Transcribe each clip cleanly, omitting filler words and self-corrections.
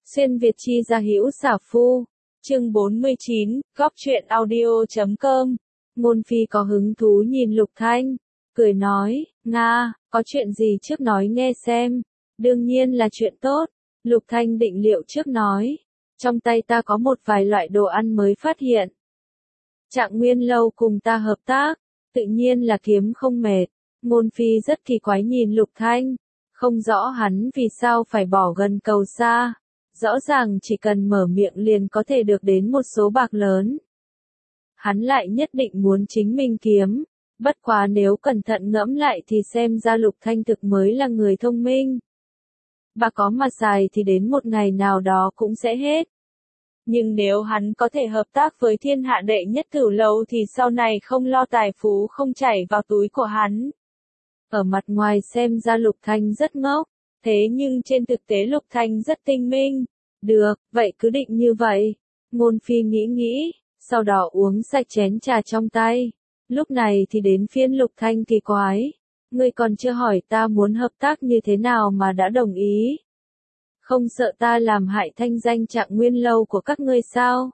Xuyên Việt chi ra hữu xả phu. Chương 49, góc truyện audio.com. Ngôn Phi có hứng thú nhìn Lục Thanh, cười nói, Nga, có chuyện gì trước nói nghe xem. Đương nhiên là chuyện tốt. Lục Thanh định liệu trước nói, trong tay ta có một vài loại đồ ăn mới phát hiện. Trạng Nguyên Lâu cùng ta hợp tác, tự nhiên là kiếm không mệt. Ngôn Phi rất kỳ quái nhìn Lục Thanh, không rõ hắn vì sao phải bỏ gần cầu xa. Rõ ràng chỉ cần mở miệng liền có thể được đến một số bạc lớn. Hắn lại nhất định muốn chính mình kiếm, bất quá nếu cẩn thận ngẫm lại thì xem ra Lục Thanh thực mới là người thông minh. Bạc có mà xài thì đến một ngày nào đó cũng sẽ hết. Nhưng nếu hắn có thể hợp tác với thiên hạ đệ nhất Cửu Lâu thì sau này không lo tài phú không chảy vào túi của hắn. Ở mặt ngoài xem ra Lục Thanh rất ngốc, thế nhưng trên thực tế Lục Thanh rất tinh minh. Được, vậy cứ định như vậy. Ngôn Phi nghĩ, sau đó uống sạch chén trà trong tay. Lúc này thì đến phiên Lục Thanh kỳ quái. Ngươi còn chưa hỏi ta muốn hợp tác như thế nào mà đã đồng ý. Không sợ ta làm hại thanh danh Trạng Nguyên Lâu của các ngươi sao?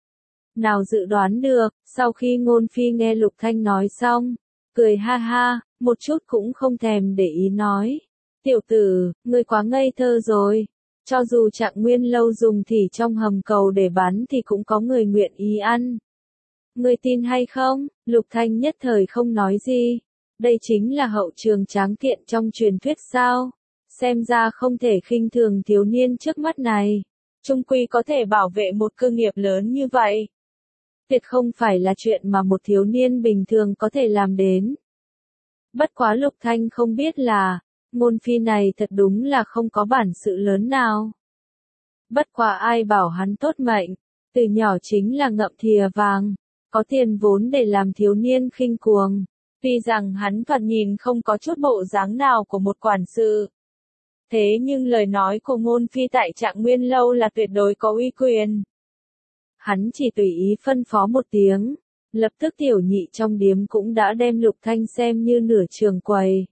Nào dự đoán được, sau khi Ngôn Phi nghe Lục Thanh nói xong, cười ha ha, một chút cũng không thèm để ý nói. Tiểu tử, ngươi quá ngây thơ rồi. Cho dù Trạng Nguyên Lâu dùng thì trong hầm cầu để bán thì cũng có người nguyện ý ăn. Ngươi tin hay không? Lục Thanh nhất thời không nói gì. Đây chính là hậu trường tráng kiện trong truyền thuyết sao? Xem ra không thể khinh thường thiếu niên trước mắt này. Trung quy có thể bảo vệ một cơ nghiệp lớn như vậy. Tuyệt không phải là chuyện mà một thiếu niên bình thường có thể làm đến. Bất quá Lục Thanh không biết là, Ngôn Phi này thật đúng là không có bản sự lớn nào. Bất quá ai bảo hắn tốt mệnh, từ nhỏ chính là ngậm thìa vàng, có tiền vốn để làm thiếu niên khinh cuồng. Tuy rằng hắn thoạt nhìn không có chút bộ dáng nào của một quản sự. Thế nhưng lời nói của Ngôn Phi tại Trạng Nguyên Lâu là tuyệt đối có uy quyền. Hắn chỉ tùy ý phân phó một tiếng, lập tức tiểu nhị trong điếm cũng đã đem Lục Thanh xem như nửa trường quầy.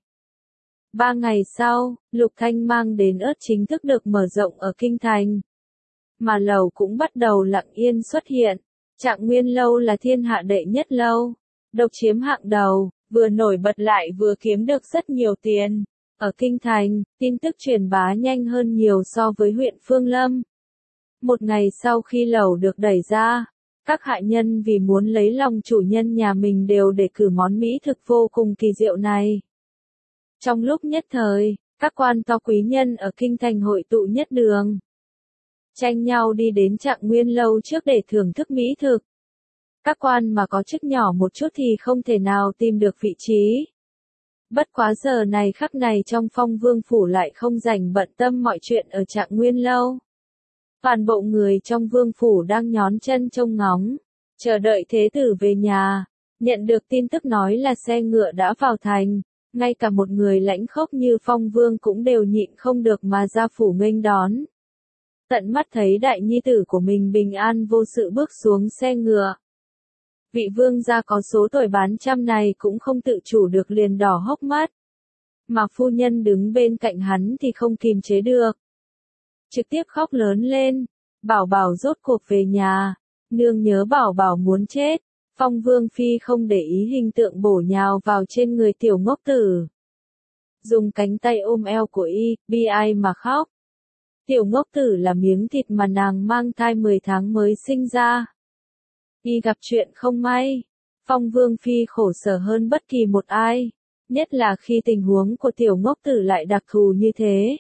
3 ngày sau, Lục Thanh mang đến ớt chính thức được mở rộng ở Kinh Thành. Mà lầu cũng bắt đầu lặng yên xuất hiện. Trạng Nguyên Lâu là thiên hạ đệ nhất lâu, độc chiếm hạng đầu, vừa nổi bật lại vừa kiếm được rất nhiều tiền. Ở Kinh Thành, tin tức truyền bá nhanh hơn nhiều so với huyện Phương Lâm. Một ngày sau khi lầu được đẩy ra, các hạ nhân vì muốn lấy lòng chủ nhân nhà mình đều để cử món mỹ thực vô cùng kỳ diệu này. Trong lúc nhất thời, các quan to quý nhân ở Kinh Thành hội tụ nhất đường. Tranh nhau đi đến Trạng Nguyên Lâu trước để thưởng thức mỹ thực. Các quan mà có chức nhỏ một chút thì không thể nào tìm được vị trí. Bất quá giờ này khắc này trong Phong Vương Phủ lại không rảnh bận tâm mọi chuyện ở Trạng Nguyên Lâu. Toàn bộ người trong Vương Phủ đang nhón chân trông ngóng, chờ đợi thế tử về nhà. Nhận được tin tức nói là xe ngựa đã vào thành. Ngay cả một người lãnh khốc như Phong Vương cũng đều nhịn không được mà ra phủ nghênh đón. Tận mắt thấy đại nhi tử của mình bình an vô sự bước xuống xe ngựa. Vị vương gia có số tuổi bán trăm này cũng không tự chủ được liền đỏ hốc mắt. Mà phu nhân đứng bên cạnh hắn thì không kìm chế được. Trực tiếp khóc lớn lên. Bảo Bảo rốt cuộc về nhà. Nương nhớ Bảo Bảo muốn chết. Phong Vương Phi không để ý hình tượng bổ nhào vào trên người tiểu ngốc tử. Dùng cánh tay ôm eo của y, bi ai mà khóc. Tiểu ngốc tử là miếng thịt mà nàng mang thai 10 tháng mới sinh ra. Y gặp chuyện không may. Phong Vương Phi khổ sở hơn bất kỳ một ai. Nhất là khi tình huống của tiểu ngốc tử lại đặc thù như thế.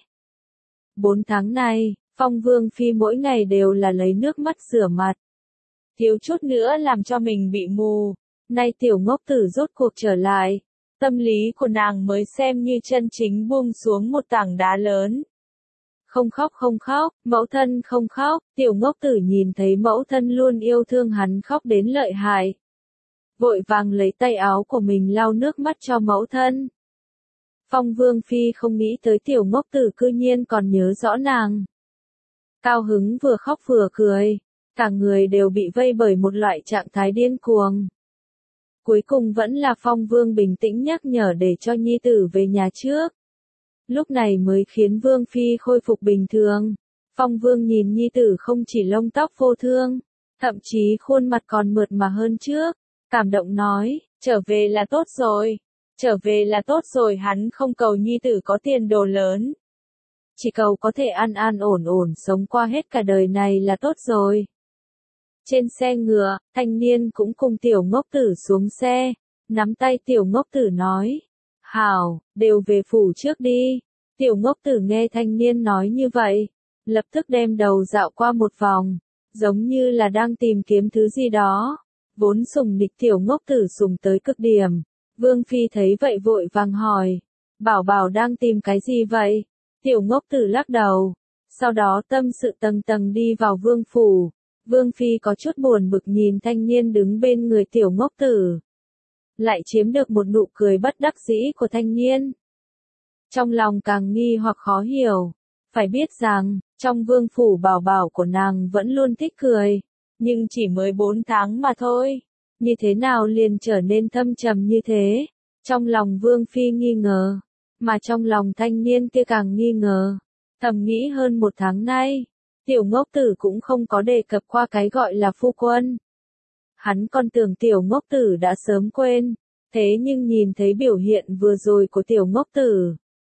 4 tháng này, Phong Vương Phi mỗi ngày đều là lấy nước mắt rửa mặt. Thiếu chút nữa làm cho mình bị mù. Nay tiểu ngốc tử rốt cuộc trở lại. Tâm lý của nàng mới xem như chân chính buông xuống một tảng đá lớn. Không khóc, mẫu thân không khóc. Tiểu ngốc tử nhìn thấy mẫu thân luôn yêu thương hắn khóc đến lợi hại. Vội vàng lấy tay áo của mình lau nước mắt cho mẫu thân. Phong Vương Phi không nghĩ tới tiểu ngốc tử cư nhiên còn nhớ rõ nàng. Cao hứng vừa khóc vừa cười. Cả người đều bị vây bởi một loại trạng thái điên cuồng. Cuối cùng vẫn là Phong Vương bình tĩnh nhắc nhở để cho nhi tử về nhà trước. Lúc này mới khiến Vương Phi khôi phục bình thường. Phong Vương nhìn nhi tử không chỉ lông tóc vô thương, thậm chí khuôn mặt còn mượt mà hơn trước, cảm động nói, trở về là tốt rồi, trở về là tốt rồi, hắn không cầu nhi tử có tiền đồ lớn. Chỉ cầu có thể an an ổn ổn sống qua hết cả đời này là tốt rồi. Trên xe ngựa, thanh niên cũng cùng tiểu ngốc tử xuống xe, nắm tay tiểu ngốc tử nói, hảo, đều về phủ trước đi. Tiểu ngốc tử nghe thanh niên nói như vậy, lập tức đem đầu dạo qua một vòng, giống như là đang tìm kiếm thứ gì đó. Vốn sùng nịch tiểu ngốc tử sùng tới cực điểm. Vương Phi thấy vậy vội vàng hỏi, bảo bảo đang tìm cái gì vậy? Tiểu ngốc tử lắc đầu, sau đó tâm sự tầng tầng đi vào vương phủ. Vương Phi có chút buồn bực nhìn thanh niên đứng bên người tiểu ngốc tử. Lại chiếm được một nụ cười bất đắc dĩ của thanh niên. Trong lòng càng nghi hoặc khó hiểu. Phải biết rằng, trong vương phủ bảo bảo của nàng vẫn luôn thích cười. Nhưng chỉ mới 4 tháng mà thôi. Như thế nào liền trở nên thâm trầm như thế? Trong lòng Vương Phi nghi ngờ. Mà trong lòng thanh niên kia càng nghi ngờ. Thầm nghĩ hơn 1 tháng nay. Tiểu ngốc tử cũng không có đề cập qua cái gọi là phu quân. Hắn còn tưởng tiểu ngốc tử đã sớm quên. Thế nhưng nhìn thấy biểu hiện vừa rồi của tiểu ngốc tử.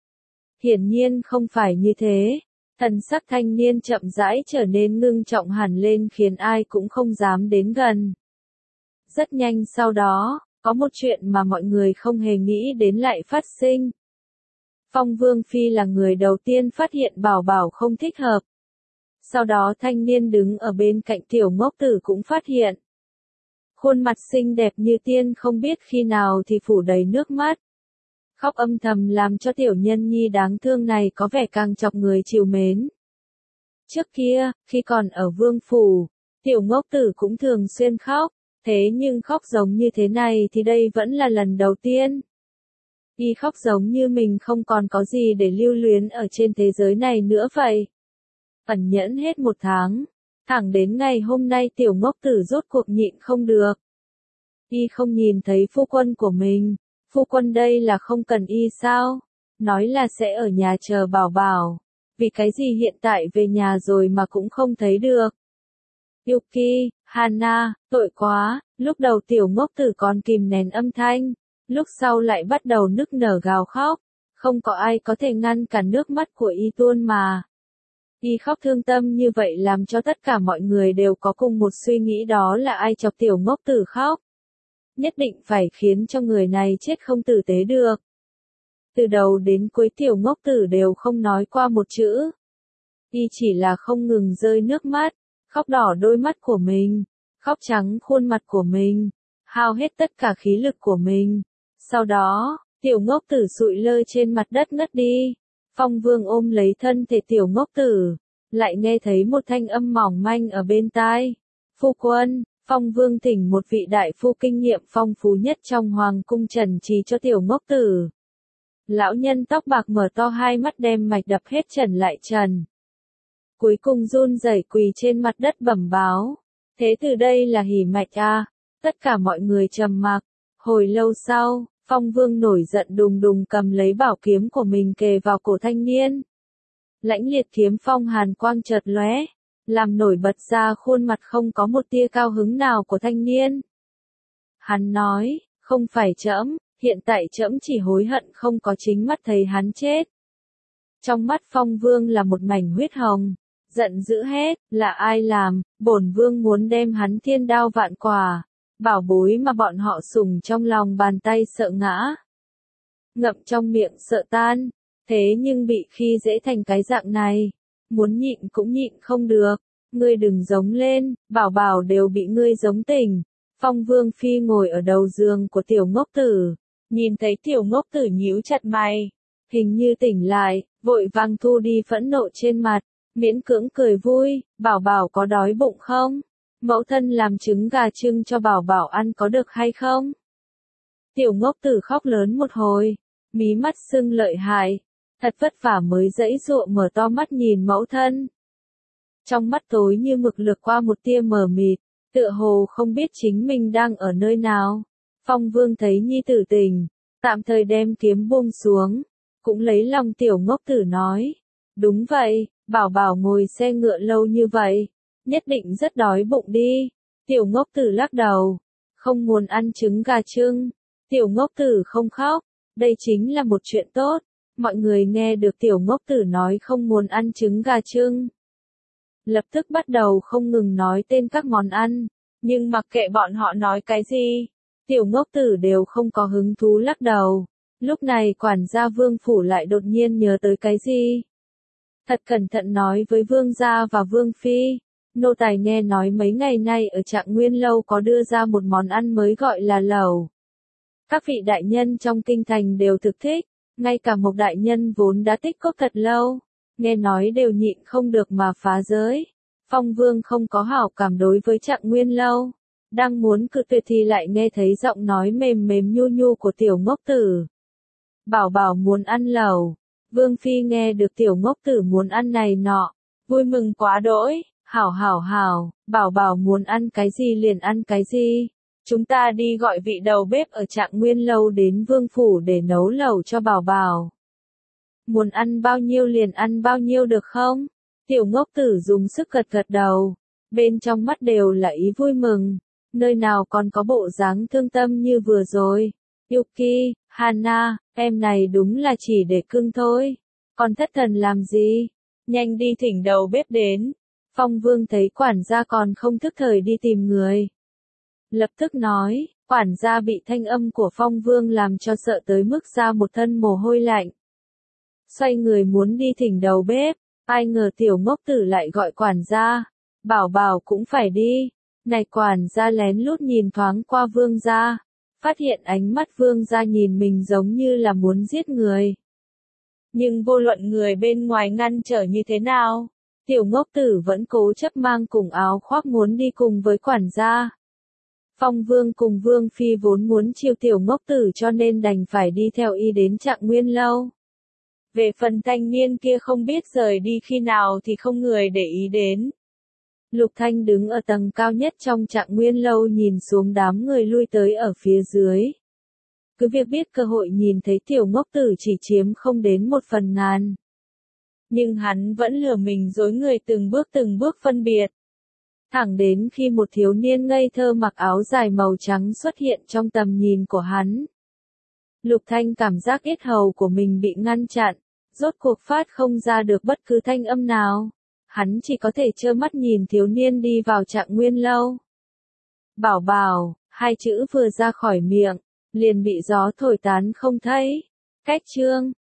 Hiển nhiên không phải như thế. Thần sắc thanh niên chậm rãi trở nên ngưng trọng hẳn lên khiến ai cũng không dám đến gần. Rất nhanh sau đó, có một chuyện mà mọi người không hề nghĩ đến lại phát sinh. Phong Vương Phi là người đầu tiên phát hiện bảo bảo không thích hợp. Sau đó thanh niên đứng ở bên cạnh tiểu ngốc tử cũng phát hiện. Khuôn mặt xinh đẹp như tiên không biết khi nào thì phủ đầy nước mắt. Khóc âm thầm làm cho tiểu nhân nhi đáng thương này có vẻ càng chọc người trìu mến. Trước kia, khi còn ở vương phủ, tiểu ngốc tử cũng thường xuyên khóc, thế nhưng khóc giống như thế này thì đây vẫn là lần đầu tiên. Y khóc giống như mình không còn có gì để lưu luyến ở trên thế giới này nữa vậy. Ẩn nhẫn hết 1 tháng, thẳng đến ngày hôm nay tiểu ngốc tử rốt cuộc nhịn không được. Y không nhìn thấy phu quân của mình. Phu quân đây là không cần y sao? Nói là sẽ ở nhà chờ bảo bảo. Vì cái gì hiện tại về nhà rồi mà cũng không thấy được? Yuki, Hana, tội quá, lúc đầu tiểu ngốc tử còn kìm nén âm thanh, lúc sau lại bắt đầu nức nở gào khóc, không có ai có thể ngăn cản nước mắt của y tuôn mà. Y khóc thương tâm như vậy làm cho tất cả mọi người đều có cùng một suy nghĩ, đó là ai chọc tiểu ngốc tử khóc. Nhất định phải khiến cho người này chết không tử tế được. Từ đầu đến cuối tiểu ngốc tử đều không nói qua một chữ. Y chỉ là không ngừng rơi nước mắt, khóc đỏ đôi mắt của mình, khóc trắng khuôn mặt của mình, hao hết tất cả khí lực của mình. Sau đó, tiểu ngốc tử sụi lơ trên mặt đất ngất đi. Phong Vương ôm lấy thân thể tiểu ngốc tử, lại nghe thấy một thanh âm mỏng manh ở bên tai. Phu quân. Phong Vương thỉnh một vị đại phu kinh nghiệm phong phú nhất trong hoàng cung trần trì cho tiểu ngốc tử. Lão nhân tóc bạc mở to hai mắt đem mạch đập hết trần lại trần. Cuối cùng run rẩy quỳ trên mặt đất bẩm báo. Thế từ đây là hỉ mạch à? Tất cả mọi người trầm mặc. Hồi lâu sau, Phong Vương nổi giận đùng đùng cầm lấy bảo kiếm của mình kề vào cổ thanh niên. Lãnh liệt kiếm phong hàn quang chợt lóe, làm nổi bật ra khuôn mặt không có một tia cao hứng nào của thanh niên. Hắn nói, không phải trẫm, hiện tại trẫm chỉ hối hận không có chính mắt thấy hắn chết. Trong mắt Phong Vương là một mảnh huyết hồng, giận dữ hét, là ai làm, bổn vương muốn đem hắn thiên đao vạn quả, bảo bối mà bọn họ sủng trong lòng bàn tay sợ ngã. Ngậm trong miệng sợ tan, thế nhưng bị khi dễ thành cái dạng này. Muốn nhịn cũng nhịn không được, ngươi đừng giống lên, bảo bảo đều bị ngươi giống tỉnh. Phong Vương Phi ngồi ở đầu giường của tiểu ngốc tử, nhìn thấy tiểu ngốc tử nhíu chặt mày, hình như tỉnh lại, vội vàng thu đi phẫn nộ trên mặt, miễn cưỡng cười vui, bảo bảo có đói bụng không? Mẫu thân làm trứng gà trưng cho bảo bảo ăn có được hay không? Tiểu ngốc tử khóc lớn một hồi, mí mắt sưng lợi hại. Thật vất vả mới dãy dụa mở to mắt nhìn mẫu thân. Trong mắt tối như mực lược qua một tia mờ mịt, tựa hồ không biết chính mình đang ở nơi nào. Phong Vương thấy nhi tử tỉnh, tạm thời đem kiếm buông xuống, cũng lấy lòng tiểu ngốc tử nói. Đúng vậy, Bảo Bảo ngồi xe ngựa lâu như vậy, nhất định rất đói bụng đi. Tiểu ngốc tử lắc đầu, không muốn ăn trứng gà chưng. Tiểu ngốc tử không khóc, đây chính là một chuyện tốt. Mọi người nghe được tiểu ngốc tử nói không muốn ăn trứng gà chưng, lập tức bắt đầu không ngừng nói tên các món ăn, nhưng mặc kệ bọn họ nói cái gì, tiểu ngốc tử đều không có hứng thú lắc đầu. Lúc này quản gia Vương phủ lại đột nhiên nhớ tới cái gì. Thật cẩn thận nói với Vương gia và Vương phi, nô tài nghe nói mấy ngày nay ở Trạng Nguyên lâu có đưa ra một món ăn mới gọi là lẩu. Các vị đại nhân trong kinh thành đều thực thích, ngay cả một đại nhân vốn đã tích cốc thật lâu, nghe nói đều nhịn không được mà phá giới. Phong Vương không có hảo cảm đối với Trạng Nguyên lâu, đang muốn cự tuyệt thì lại nghe thấy giọng nói mềm mềm nhu nhu của tiểu ngốc tử. Bảo Bảo muốn ăn lẩu. Vương phi nghe được tiểu ngốc tử muốn ăn này nọ, vui mừng quá đỗi. Hảo hảo hảo, Bảo Bảo muốn ăn cái gì liền ăn cái gì. Chúng ta đi gọi vị đầu bếp ở Trạng Nguyên lâu đến Vương phủ để nấu lẩu cho Bảo Bảo. Muốn ăn bao nhiêu liền ăn bao nhiêu được không? Tiểu ngốc tử dùng sức gật gật đầu, bên trong mắt đều là ý vui mừng, nơi nào còn có bộ dáng thương tâm như vừa rồi. Yuki, Hana, em này đúng là chỉ để cưng thôi. Còn thất thần làm gì? Nhanh đi thỉnh đầu bếp đến. Phong Vương thấy quản gia còn không thức thời đi tìm người, lập tức nói, quản gia bị thanh âm của Phong Vương làm cho sợ tới mức ra một thân mồ hôi lạnh. Xoay người muốn đi thỉnh đầu bếp, ai ngờ tiểu ngốc tử lại gọi quản gia, Bảo Bảo cũng phải đi. Này quản gia lén lút nhìn thoáng qua Vương gia, phát hiện ánh mắt Vương gia nhìn mình giống như là muốn giết người. Nhưng vô luận người bên ngoài ngăn trở như thế nào, tiểu ngốc tử vẫn cố chấp mang cùng áo khoác muốn đi cùng với quản gia. Phong Vương cùng Vương phi vốn muốn chiêu tiểu ngốc tử cho nên đành phải đi theo y đến Trạng Nguyên lâu. Về phần thanh niên kia không biết rời đi khi nào thì không người để ý đến. Lục Thanh đứng ở tầng cao nhất trong Trạng Nguyên lâu nhìn xuống đám người lui tới ở phía dưới. Cứ việc biết cơ hội nhìn thấy tiểu ngốc tử chỉ chiếm không đến 1/1000. Nhưng hắn vẫn lừa mình dối người từng bước phân biệt. Thẳng đến khi một thiếu niên ngây thơ mặc áo dài màu trắng xuất hiện trong tầm nhìn của hắn. Lục Thanh cảm giác yết hầu của mình bị ngăn chặn, rốt cuộc phát không ra được bất cứ thanh âm nào. Hắn chỉ có thể trơ mắt nhìn thiếu niên đi vào Trạng Nguyên lâu. Bảo Bảo, hai chữ vừa ra khỏi miệng, liền bị gió thổi tán không thấy. Cách chương